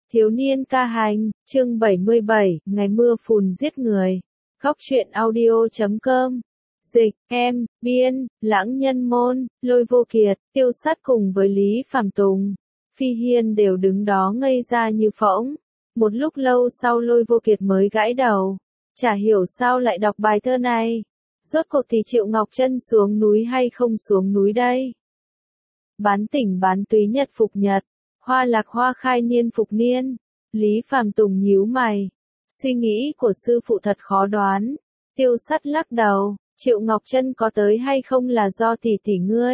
Thiếu niên ca hành, chương 77, ngày mưa phùn giết người. Góc truyện audio.com. Dịch, em, biên, lãng nhân môn, Lôi Vô Kiệt, Tiêu Sắt cùng với Lý Phàm Tùng. Phi Hiên đều đứng đó ngây ra như phỗng. Một lúc lâu sau Lôi Vô Kiệt mới gãi đầu. Chả hiểu sao lại đọc bài thơ này. Rốt cuộc thì Triệu Ngọc Trân xuống núi hay không xuống núi đây? Bán tỉnh bán túy nhật phục nhật. Hoa lạc hoa khai niên phục niên. Lý Phàm Tùng nhíu mày. Suy nghĩ của sư phụ thật khó đoán. Tiêu Sắt lắc đầu. Triệu Ngọc Trân có tới hay không là do tỷ tỷ ngươi?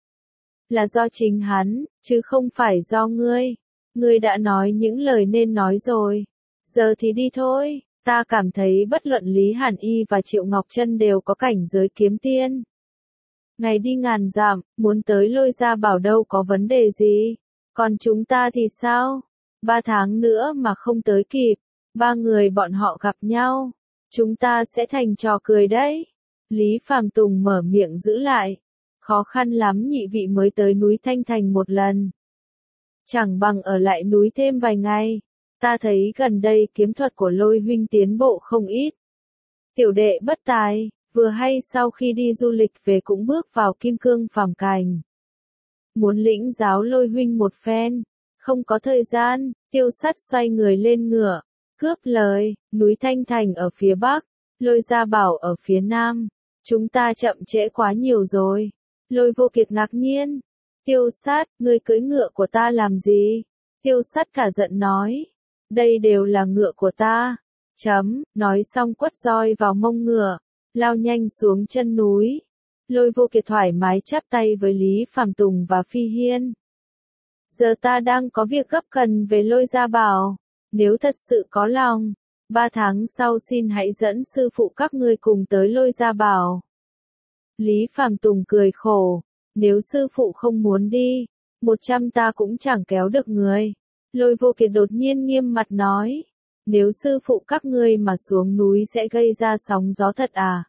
Là do chính hắn, chứ không phải do ngươi. Ngươi đã nói những lời nên nói rồi. Giờ thì đi thôi. Ta cảm thấy bất luận Lý Hàn Y và Triệu Ngọc Trân đều có cảnh giới kiếm tiên. Ngày đi ngàn dặm, muốn tới Lôi Gia Bảo đâu có vấn đề gì. Còn chúng ta thì sao? 3 tháng nữa mà không tới kịp. 3 người bọn họ gặp nhau. Chúng ta sẽ thành trò cười đấy. Lý Phàm Tùng mở miệng giữ lại. Khó khăn lắm nhị vị mới tới núi Thanh Thành một lần. Chẳng bằng ở lại núi thêm vài ngày. Ta thấy gần đây kiếm thuật của Lôi huynh tiến bộ không ít. Tiểu đệ bất tài, vừa hay sau khi đi du lịch về cũng bước vào kim cương phàm cảnh. Muốn lĩnh giáo Lôi huynh một phen, không có thời gian. Tiêu Sắt xoay người lên ngựa, cướp lời, núi Thanh Thành ở phía bắc, Lôi Gia Bảo ở phía nam. Chúng ta chậm trễ quá nhiều rồi. Lôi Vô Kiệt ngạc nhiên. Tiêu Sắt, ngươi cưỡi ngựa của ta làm gì? Tiêu Sắt cả giận nói. Đây đều là ngựa của ta. Nói xong quất roi vào mông ngựa, lao nhanh xuống chân núi. Lôi Vô Kiệt thoải mái chắp tay với Lý Phàm Tùng và Phi Hiên. Giờ ta đang có việc gấp cần về Lôi Gia Bảo. Nếu thật sự có lòng, 3 tháng sau xin hãy dẫn sư phụ các ngươi cùng tới Lôi Gia Bảo. Lý Phàm Tùng cười khổ. Nếu sư phụ không muốn đi, 100 ta cũng chẳng kéo được người. Lôi Vô Kiệt đột nhiên nghiêm mặt nói. Nếu sư phụ các ngươi mà xuống núi sẽ gây ra sóng gió thật à?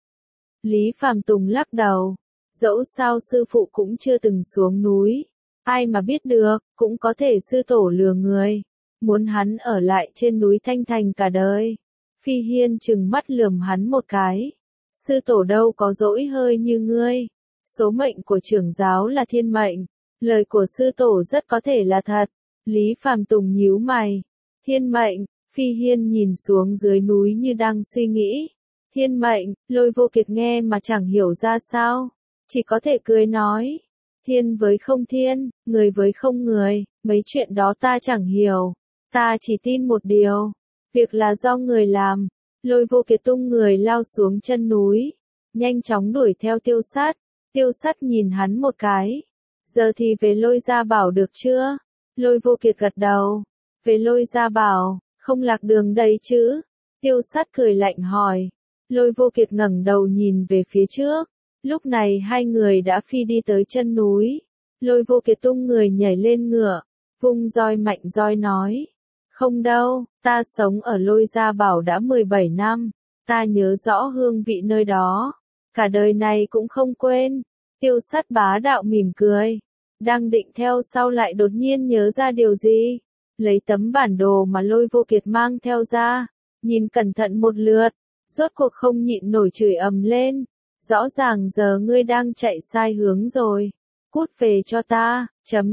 Lý Phàm Tùng lắc đầu. Dẫu sao sư phụ cũng chưa từng xuống núi. Ai mà biết được, cũng có thể sư tổ lừa người. Muốn hắn ở lại trên núi Thanh Thành cả đời. Phi Hiên trừng mắt lườm hắn một cái. Sư tổ đâu có dỗi hơi như ngươi. Số mệnh của trưởng giáo là thiên mệnh. Lời của sư tổ rất có thể là thật. Lý Phàm Tùng nhíu mày. Thiên mệnh. Phi Hiên nhìn xuống dưới núi như đang suy nghĩ. Thiên mệnh. Lôi Vô Kiệt nghe mà chẳng hiểu ra sao. Chỉ có thể cười nói. Thiên với không thiên, người với không người, mấy chuyện đó ta chẳng hiểu. Ta chỉ tin một điều. Việc là do người làm. Lôi Vô Kiệt tung người lao xuống chân núi. Nhanh chóng đuổi theo Tiêu Sắt. Tiêu Sắt nhìn hắn một cái. Giờ thì về Lôi Gia Bảo được chưa? Lôi Vô Kiệt gật đầu. Về Lôi Gia Bảo, không lạc đường đây chứ? Tiêu Sắt cười lạnh hỏi. Lôi Vô Kiệt ngẩng đầu nhìn về phía trước. Lúc này hai người đã phi đi tới chân núi. Lôi Vô Kiệt tung người nhảy lên ngựa. Vung roi mạnh roi nói. Không đâu, ta sống ở Lôi Gia Bảo đã 17 năm. Ta nhớ rõ hương vị nơi đó. Cả đời này cũng không quên. Tiêu Sắt bá đạo mỉm cười. Đang định theo sau lại đột nhiên nhớ ra điều gì. Lấy tấm bản đồ mà Lôi Vô Kiệt mang theo ra. Nhìn cẩn thận một lượt. Rốt cuộc không nhịn nổi chửi ầm lên. Rõ ràng giờ ngươi đang chạy sai hướng rồi. Cút về cho ta.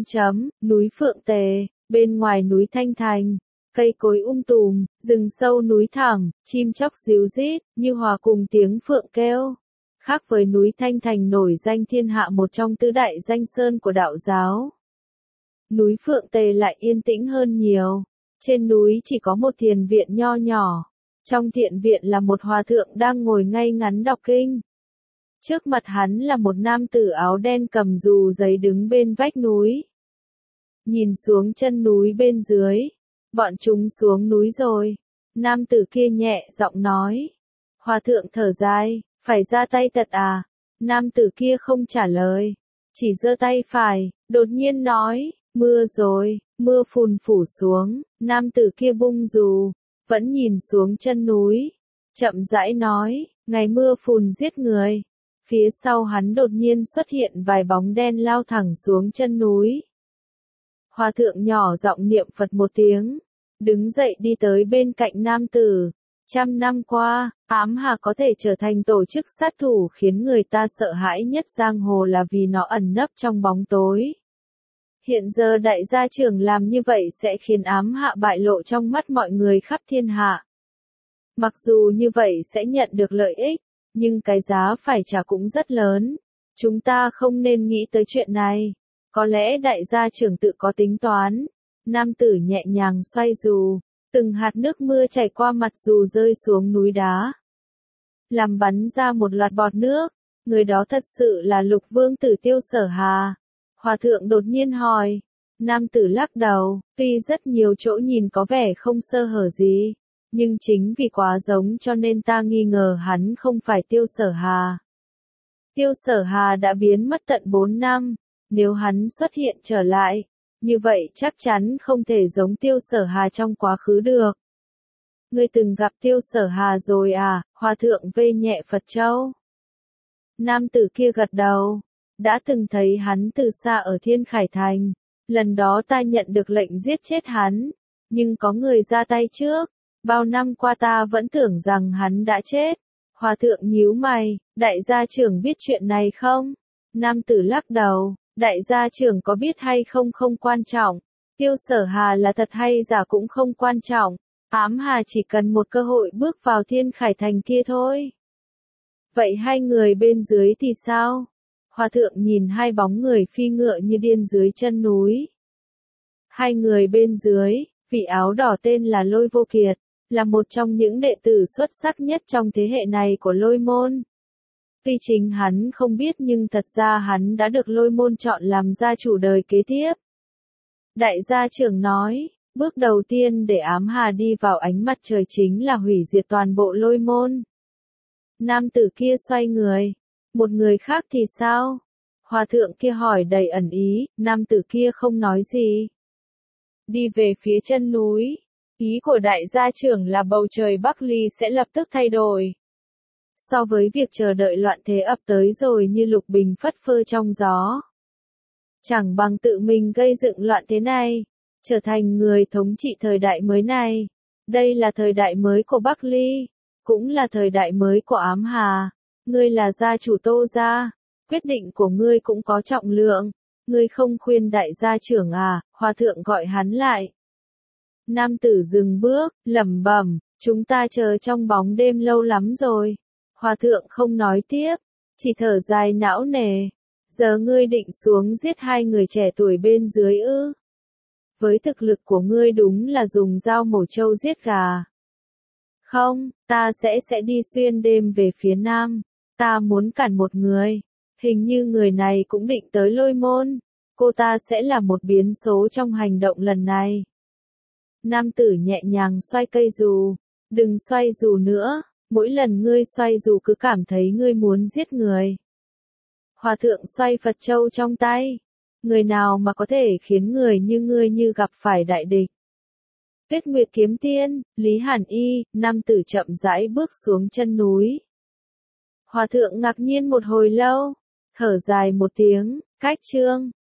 Núi Phượng Tề. Bên ngoài núi Thanh Thành. Cây cối tùm, rừng sâu núi thẳm, chim chóc ríu rít, như hòa cùng tiếng phượng kêu. Khác với núi Thanh Thành nổi danh thiên hạ một trong tứ đại danh sơn của đạo giáo. Núi Phượng Tề lại yên tĩnh hơn nhiều. Trên núi chỉ có một thiền viện nho nhỏ. Trong thiện viện là một hòa thượng đang ngồi ngay ngắn đọc kinh. Trước mặt hắn là một nam tử áo đen cầm dù giấy đứng bên vách núi. Nhìn xuống chân núi bên dưới. Bọn chúng xuống núi rồi. Nam tử kia nhẹ giọng nói. Hòa thượng thở dài, phải ra tay tật à? Nam tử kia không trả lời. Chỉ giơ tay phải, đột nhiên nói, mưa rồi, mưa phùn phủ xuống. Nam tử kia bung dù, vẫn nhìn xuống chân núi. Chậm rãi nói, ngày mưa phùn giết người. Phía sau hắn đột nhiên xuất hiện vài bóng đen lao thẳng xuống chân núi. Hòa thượng nhỏ giọng niệm Phật một tiếng, đứng dậy đi tới bên cạnh nam tử. 100 năm qua, ám hà có thể trở thành tổ chức sát thủ khiến người ta sợ hãi nhất giang hồ là vì nó ẩn nấp trong bóng tối. Hiện giờ đại gia trưởng làm như vậy sẽ khiến ám hạ bại lộ trong mắt mọi người khắp thiên hạ. Mặc dù như vậy sẽ nhận được lợi ích, nhưng cái giá phải trả cũng rất lớn. Chúng ta không nên nghĩ tới chuyện này. Có lẽ đại gia trưởng tự có tính toán. Nam tử nhẹ nhàng xoay dù, từng hạt nước mưa chảy qua mặt dù rơi xuống núi đá, làm bắn ra một loạt bọt nước. Người đó thật sự là Lục Vương tử Tiêu Sở Hà. Hòa thượng đột nhiên hỏi. Nam tử lắc đầu, tuy rất nhiều chỗ nhìn có vẻ không sơ hở gì, nhưng chính vì quá giống cho nên ta nghi ngờ hắn không phải Tiêu Sở Hà. Tiêu Sở Hà đã biến mất tận 4 năm, nếu hắn xuất hiện trở lại, như vậy chắc chắn không thể giống Tiêu Sở Hà trong quá khứ được. Ngươi từng gặp Tiêu Sở Hà rồi à? Hòa thượng vê nhẹ Phật châu. Nam tử kia gật đầu. Đã từng thấy hắn từ xa ở Thiên Khải Thành. Lần đó ta nhận được lệnh giết chết hắn. Nhưng có người ra tay trước. Bao năm qua ta vẫn tưởng rằng hắn đã chết. Hòa thượng nhíu mày. Đại gia trưởng biết chuyện này không? Nam tử lắc đầu. Đại gia trưởng có biết hay không không quan trọng. Tiêu Sở Hà là thật hay giả cũng không quan trọng. Ám hà chỉ cần một cơ hội bước vào Thiên Khải Thành kia thôi. Vậy hai người bên dưới thì sao? Hòa thượng nhìn hai bóng người phi ngựa như điên dưới chân núi. Hai người bên dưới, vị áo đỏ tên là Lôi Vô Kiệt, là một trong những đệ tử xuất sắc nhất trong thế hệ này của Lôi Môn. Tuy chính hắn không biết nhưng thật ra hắn đã được Lôi Môn chọn làm gia chủ đời kế tiếp. Đại gia trưởng nói, bước đầu tiên để ám hà đi vào ánh mặt trời chính là hủy diệt toàn bộ Lôi Môn. Nam tử kia xoay người. Một người khác thì sao? Hòa thượng kia hỏi đầy ẩn ý, nam tử kia không nói gì. Đi về phía chân núi. Ý của đại gia trưởng là bầu trời Bắc Ly sẽ lập tức thay đổi. So với việc chờ đợi loạn thế ập tới rồi như lục bình phất phơ trong gió. Chẳng bằng tự mình gây dựng loạn thế này, trở thành người thống trị thời đại mới này. Đây là thời đại mới của Bắc Ly, cũng là thời đại mới của ám hà. Ngươi là gia chủ Tô gia, quyết định của ngươi cũng có trọng lượng. Ngươi không khuyên đại gia trưởng à? Hòa thượng gọi hắn lại. Nam tử dừng bước, lẩm bẩm, chúng ta chờ trong bóng đêm lâu lắm rồi. Hòa thượng không nói tiếp, chỉ thở dài não nề. Giờ ngươi định xuống giết hai người trẻ tuổi bên dưới ư? Với thực lực của ngươi đúng là dùng dao mổ trâu giết gà. Không, ta sẽ đi xuyên đêm về phía nam. Ta muốn cản một người. Hình như người này cũng định tới Lôi Môn. Cô ta sẽ là một biến số trong hành động lần này. Nam tử nhẹ nhàng xoay cây dù. Đừng xoay dù nữa. Mỗi lần ngươi xoay dù cứ cảm thấy ngươi muốn giết người. Hòa thượng xoay Phật châu trong tay. Người nào mà có thể khiến người như ngươi như gặp phải đại địch. Tuyết Nguyệt Kiếm Tiên, Lý Hàn Y, nam tử chậm rãi bước xuống chân núi. Hòa thượng ngạc nhiên một hồi lâu, thở dài một tiếng, cách chương.